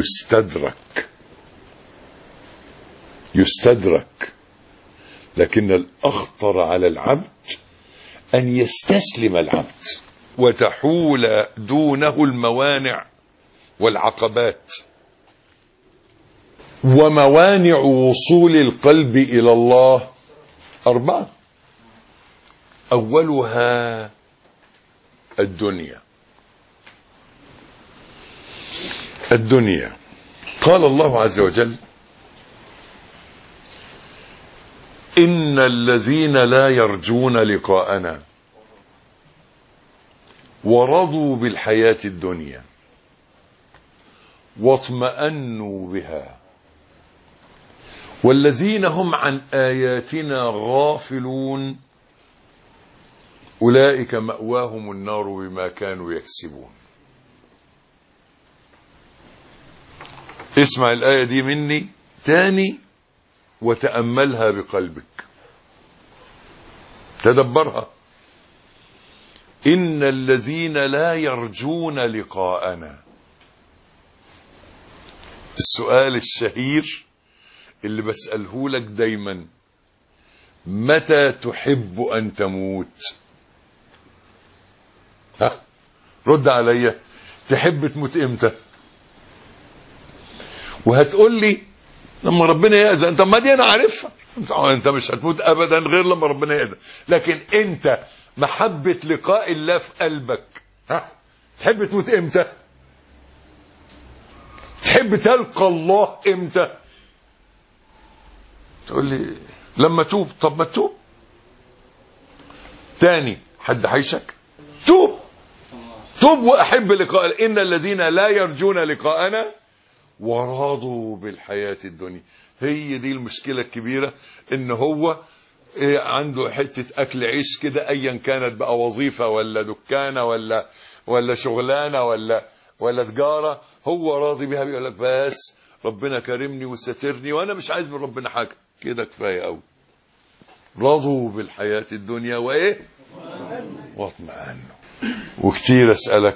يستدرك. لكن الأخطر على العبد أن يستسلم العبد وتحول دونه الموانع والعقبات. وموانع وصول القلب إلى الله 4: أولها الدنيا. قال الله عز وجل: إن الذين لا يرجون لقاءنا ورضوا بالحياة الدنيا واطمأنوا بها والذين هم عن آياتنا غافلون أولئك مأواهم النار بما كانوا يكسبون. اسمع الآية دي مني تاني وتأملها بقلبك، تدبرها. إن الذين لا يرجون لقاءنا. السؤال الشهير اللي بسأله لك دايما: متى تحب أن تموت؟ رد عليا، تحب تموت إمتى؟ وهتقول لي لما ربنا يأذن. طب ما دي انا عارفها، انت مش هتموت ابدا غير لما ربنا يأذن. لكن انت محبة لقاء الله في قلبك، تحب تموت امتى؟ تحب تلقى الله امتى؟ تقول لي لما توب. طب ما توب تاني، حد حيشك؟ توب واحب لقاء. ان الذين لا يرجون لقاءنا ورضوا بالحياة الدنيا. هي دي المشكلة الكبيرة، ان هو عنده حتة اكل عيش كده، ايا كانت بقى وظيفة ولا دكانة ولا شغلانة ولا تجارة، هو راضي بها. بيقول لك بس ربنا كرمني وسترني وانا مش عايز من ربنا حاجة، كده كفاية قوي. رضوا بالحياة الدنيا وايه؟ واطمأنوا. وكتير اسألك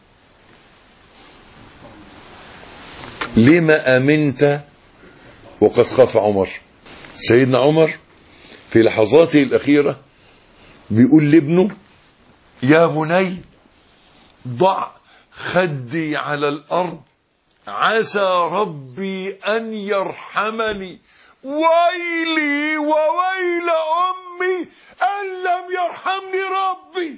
لما امنت وقد خاف عمر؟ سيدنا عمر في لحظاته الاخيرة بيقول لابنه يا بني ضع خدي على الارض عسى ربي ان يرحمني، ويلي وويل امي ان لم يرحمني ربي.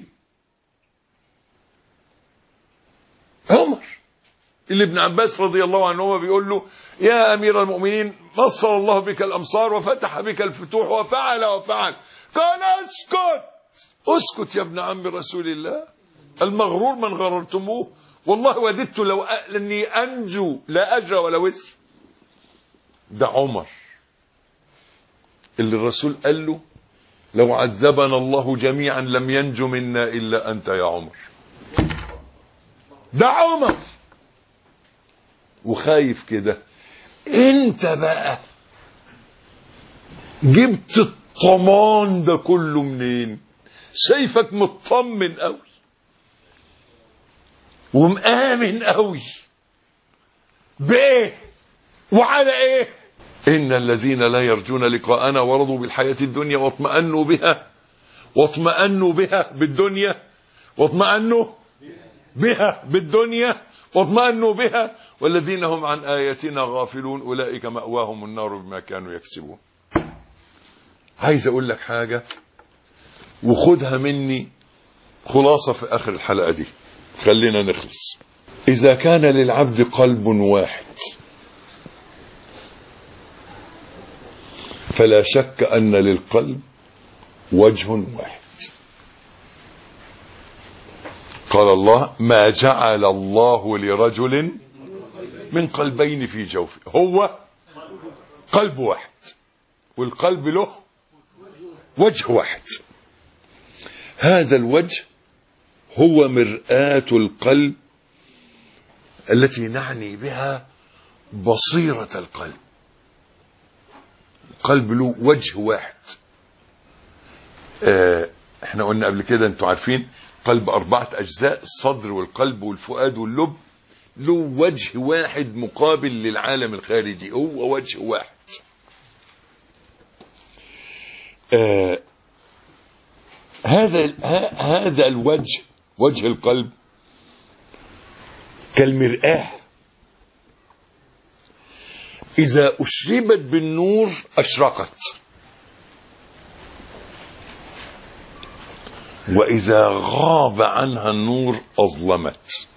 عمر اللي ابن عباس رضي الله عنهما بيقول له يا امير المؤمنين نصر الله بك الامصار وفتح بك الفتوح وفعل. قال اسكت يا ابن عم رسول الله، المغرور من غررتموه، والله وددت لو اني انجو لا اجر ولا وزر. ده عمر اللي الرسول قال له لو عذبنا الله جميعا لم ينجو منا الا انت يا عمر. ده عمر وخايف كده. انت بقى جبت الطمان ده كله منين؟ شايفك مطمن قوي ومآمن قوي بايه وعلى ايه؟ ان الذين لا يرجون لقاءنا ورضوا بالحياة الدنيا واطمأنوا بها بالدنيا واطمأنوا بها والذين هم عن آياتنا غافلون أولئك مأواهم النار بما كانوا يكسبون. عايز أقول لك حاجة وخدها مني خلاصة في آخر الحلقة دي، خلينا نخلص. إذا كان للعبد قلب واحد فلا شك أن للقلب وجه واحد. قال الله ما جعل الله لرجل من قلبين في جوفه، هو قلب واحد والقلب له وجه واحد. هذا الوجه هو مرآة القلب التي نعني بها بصيرة القلب. القلب له وجه واحد. احنا قلنا قبل كده، انتوا عارفين قلب 4 أجزاء، الصدر والقلب والفؤاد واللب، له وجه واحد مقابل للعالم الخارجي، هو وجه واحد. هذا الوجه، وجه القلب كالمرآة، إذا أشربت بالنور أشرقت، وإذا غاب عنها النور أظلمت.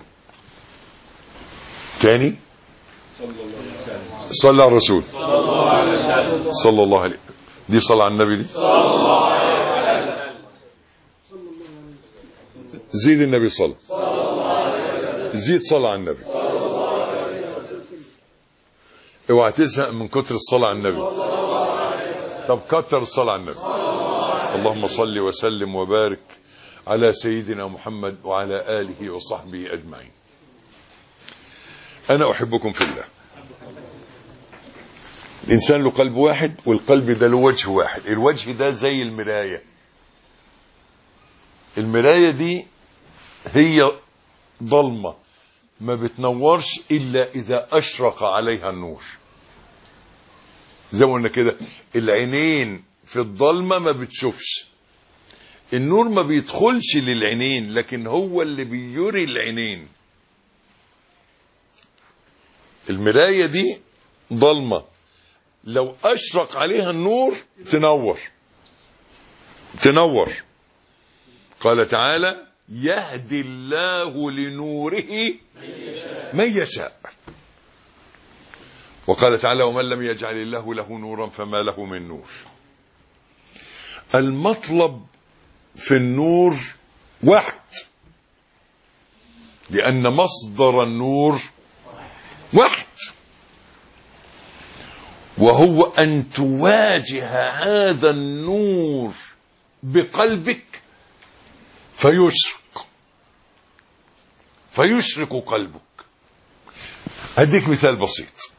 تاني، صلى على الرسول صلى الله عليه. دي صلى على النبي، دي زيد النبي صلى، زيد صلى على النبي. اوعى تزهق من كتر الصلاة على النبي. طب كتر الصلاة على النبي. اللهم صل وسلم وبارك على سيدنا محمد وعلى آله وصحبه أجمعين. أنا أحبكم في الله. الإنسان له قلب واحد، والقلب ده له وجه واحد. الوجه ده زي المراية. المراية دي هي ضلمة ما بتنورش إلا إذا أشرق عليها النور. زي ما قلنا كده، العينين في الضلمة ما بتشوفش، النور ما بيدخلش للعينين، لكن هو اللي بيري العينين. المراية دي ضلمة لو أشرق عليها النور تنور. قال تعالى يهدي الله لنوره من يشاء. وقال تعالى ومن لم يجعل الله له نورا فما له من نور. المطلب في النور واحد، لأن مصدر النور واحد، وهو أن تواجه هذا النور بقلبك فيشرق قلبك. هديك مثال بسيط.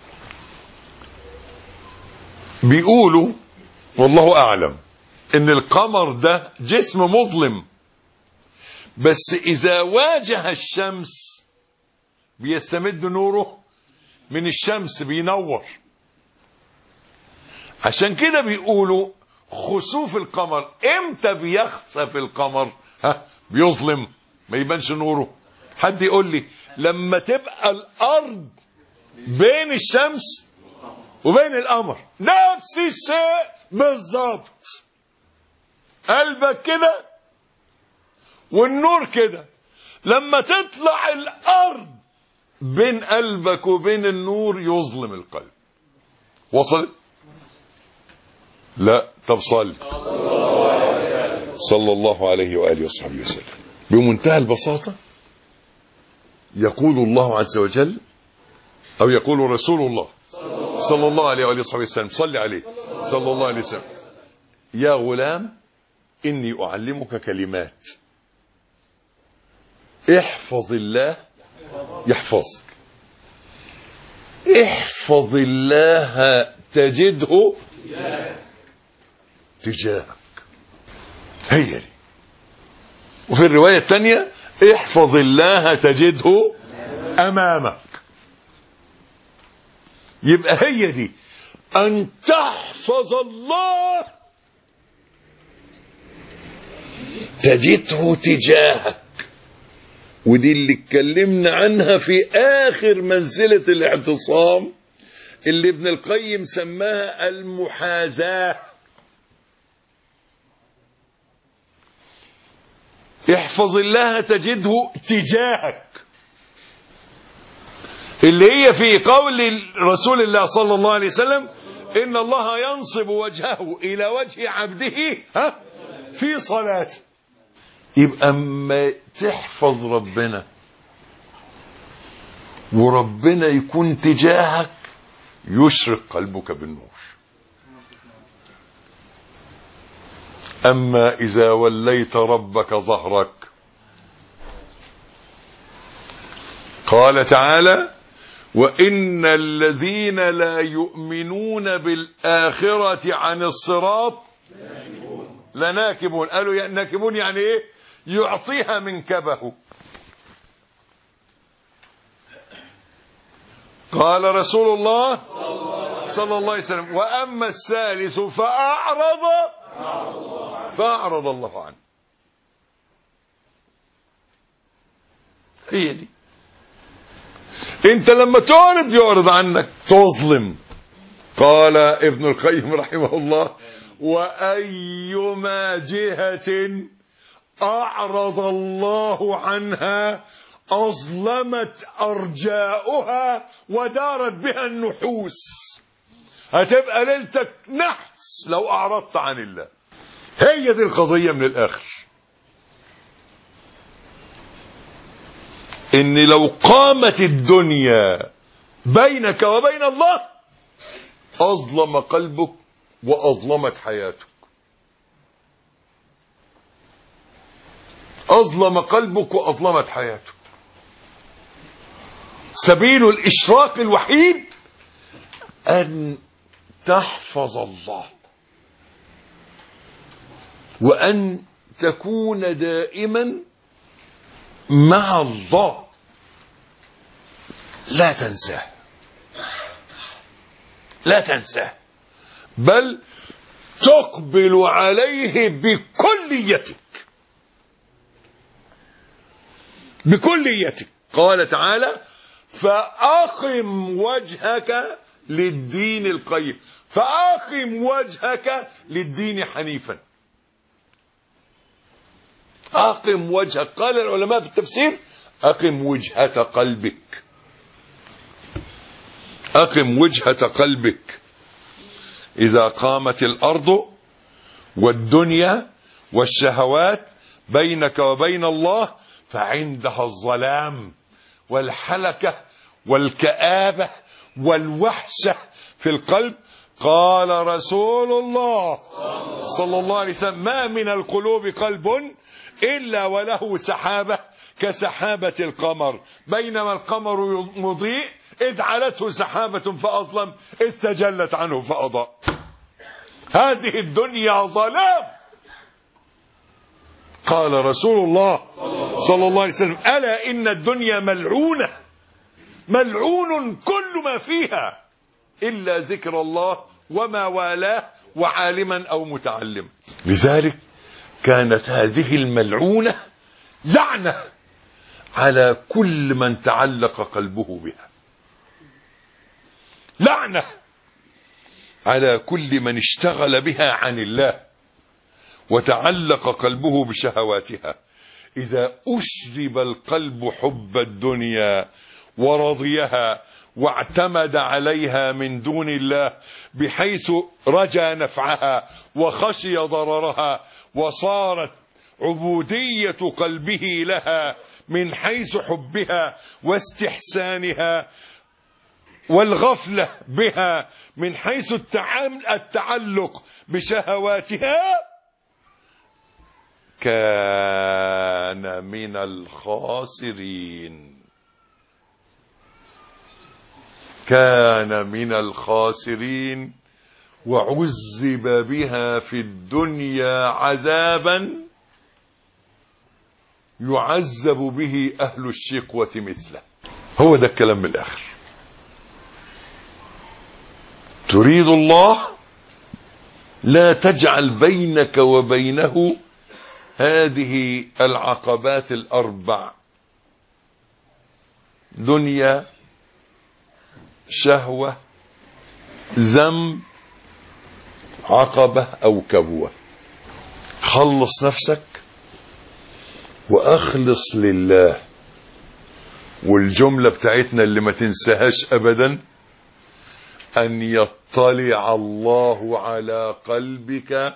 بيقولوا والله أعلم إن القمر ده جسم مظلم، بس إذا واجه الشمس بيستمد نوره من الشمس بينور. عشان كده بيقولوا خسوف القمر امتى بيخسف القمر؟ بيظلم ما يبانش نوره. حد يقول لي لما تبقى الأرض بين الشمس وبين القمر نفس الشيء بالظبط. قلبك كده والنور كده، لما تطلع الأرض بين قلبك وبين النور يظلم القلب. وصلت؟ لا. طب صلى الله عليه وآله وصحبه وسلم. بمنتهى البساطة يقول الله عز وجل أو يقول رسول الله صلى الله عليه وآله وصحبه وسلم، صلي عليه صلى الله عليه وسلم: يا غلام إني أعلمك كلمات احفظ الله يحفظك، احفظ الله تجده تجاهك. هي دي. وفي الرواية الثانية احفظ الله تجده أمامك. يبقى هي دي أن تحفظ الله تجده تجاهك. ودي اللي اتكلمنا عنها في آخر منزلة الاعتصام اللي ابن القيم سماها المحاذاة. احفظ الله تجده تجاهك، اللي هي في قول رسول الله صلى الله عليه وسلم: إن الله ينصب وجهه إلى وجه عبده في صلاته. يبقى اما تحفظ ربنا وربنا يكون تجاهك يشرق قلبك بالنور. أما إذا وليت ربك ظهرك، قال تعالى: وإن الذين لا يؤمنون بالآخرة عن الصراط لناكبون. قالوا ناكبون يعني إيه؟ يعطيها من كبه. قال رسول الله صلى الله عليه وسلم: وأما الثالث فأعرض الله عنه. هي دي. انت لما تعرض يعرض عنك، تظلم. قال ابن القيم رحمه الله: وأيما جهة أعرض الله عنها أظلمت أرجاؤها ودارت بها النحوس. هتبقى ليلتك نحس لو أعرضت عن الله. هي دي القضية من الآخر، إن لو قامت الدنيا بينك وبين الله أظلم قلبك وأظلمت حياتك. أظلم قلبك وأظلمت حياتك. سبيل الإشراق الوحيد أن تحفظ الله، وأن تكون دائما مع الله، لا تنساه، لا تنساه، بل تقبل عليه بكليتك، بكليتك. قال تعالى: فأقم وجهك للدين القيم، فأقم وجهك للدين حنيفا. أقم وجهك، قال العلماء في التفسير: أقم وجهة قلبك، أقم وجهة قلبك. إذا قامت الأرض والدنيا والشهوات بينك وبين الله فعندها الظلام والحلكة والكآبة والوحشة في القلب. قال رسول الله صلى الله عليه وسلم: ما من القلوب قلب إلا وله سحابة كسحابة القمر، بينما القمر مضيء إذ علته سحابة فأظلم إذ تجلت عنه فأضاء. هذه الدنيا ظلام. قال رسول الله صلى الله عليه وسلم: ألا إن الدنيا ملعونة، ملعون كل ما فيها إلا ذكر الله وما والاه وعالما أو متعلم. لذلك كانت هذه الملعونة لعنة على كل من تعلق قلبه بها، لعنة على كل من اشتغل بها عن الله وتعلق قلبه بشهواتها. إذا أشرب القلب حب الدنيا ورضيها واعتمد عليها من دون الله بحيث رجا نفعها وخشي ضررها، وصارت عبودية قلبه لها من حيث حبها واستحسانها، والغفلة بها من حيث التعلق بشهواتها، كان من الخاسرين، كان من الخاسرين. وعذب بها في الدنيا عذابا يعذب به أهل الشقوة مثله. هو ده الكلام من الآخر. تريد الله، لا تجعل بينك وبينه هذه العقبات الأربع: دنيا، شهوة، ذنب، عقبة أو كبوة. خلص نفسك وأخلص لله. والجملة بتاعتنا اللي ما تنساهاش أبدا: أن يطلع الله على قلبك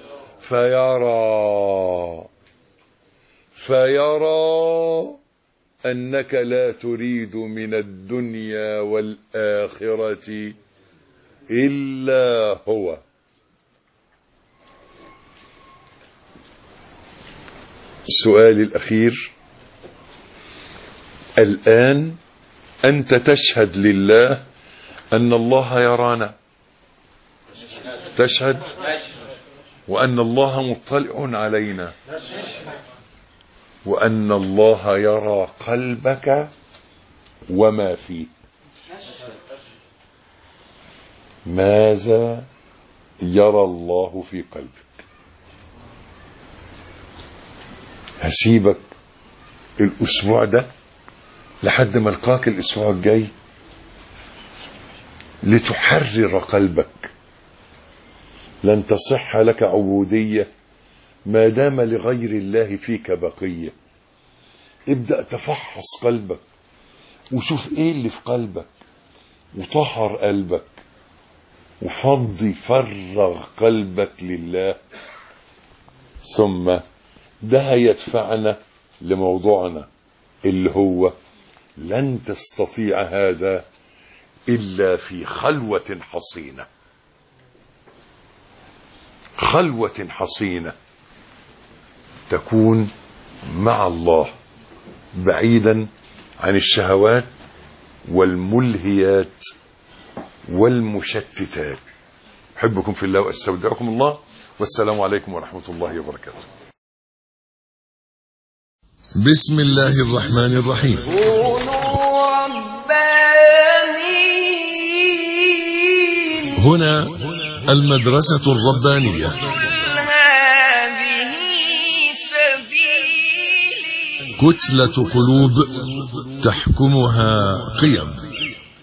فيرى أنك لا تريد من الدنيا والآخرة إلا هو. سؤالي الأخير: الآن أنت تشهد لله أن الله يرانا، تشهد، وأن الله مطلع علينا، وأن الله يرى قلبك وما فيه. ماذا يرى الله في قلبك؟ هسيبك الأسبوع ده لحد ما ألقاك الأسبوع الجاي لتحرر قلبك. لن تصح لك عبودية ما دام لغير الله فيك بقية. ابدأ تفحص قلبك وشوف ايه اللي في قلبك، وطهر قلبك، وفضي فرغ قلبك لله. ثم ده هيدفعنا لموضوعنا اللي هو: لن تستطيع هذا إلا في خلوة حصينة. خلوة حصينة تكون مع الله بعيدا عن الشهوات والملهيات والمشتتات. أحبكم في الله وأستودعكم الله، والسلام عليكم ورحمة الله وبركاته. بسم الله الرحمن الرحيم. كونوا ربانيين. هنا المدرسة الربانية. هذه سبيلي. كتلة قلوب تحكمها قيم.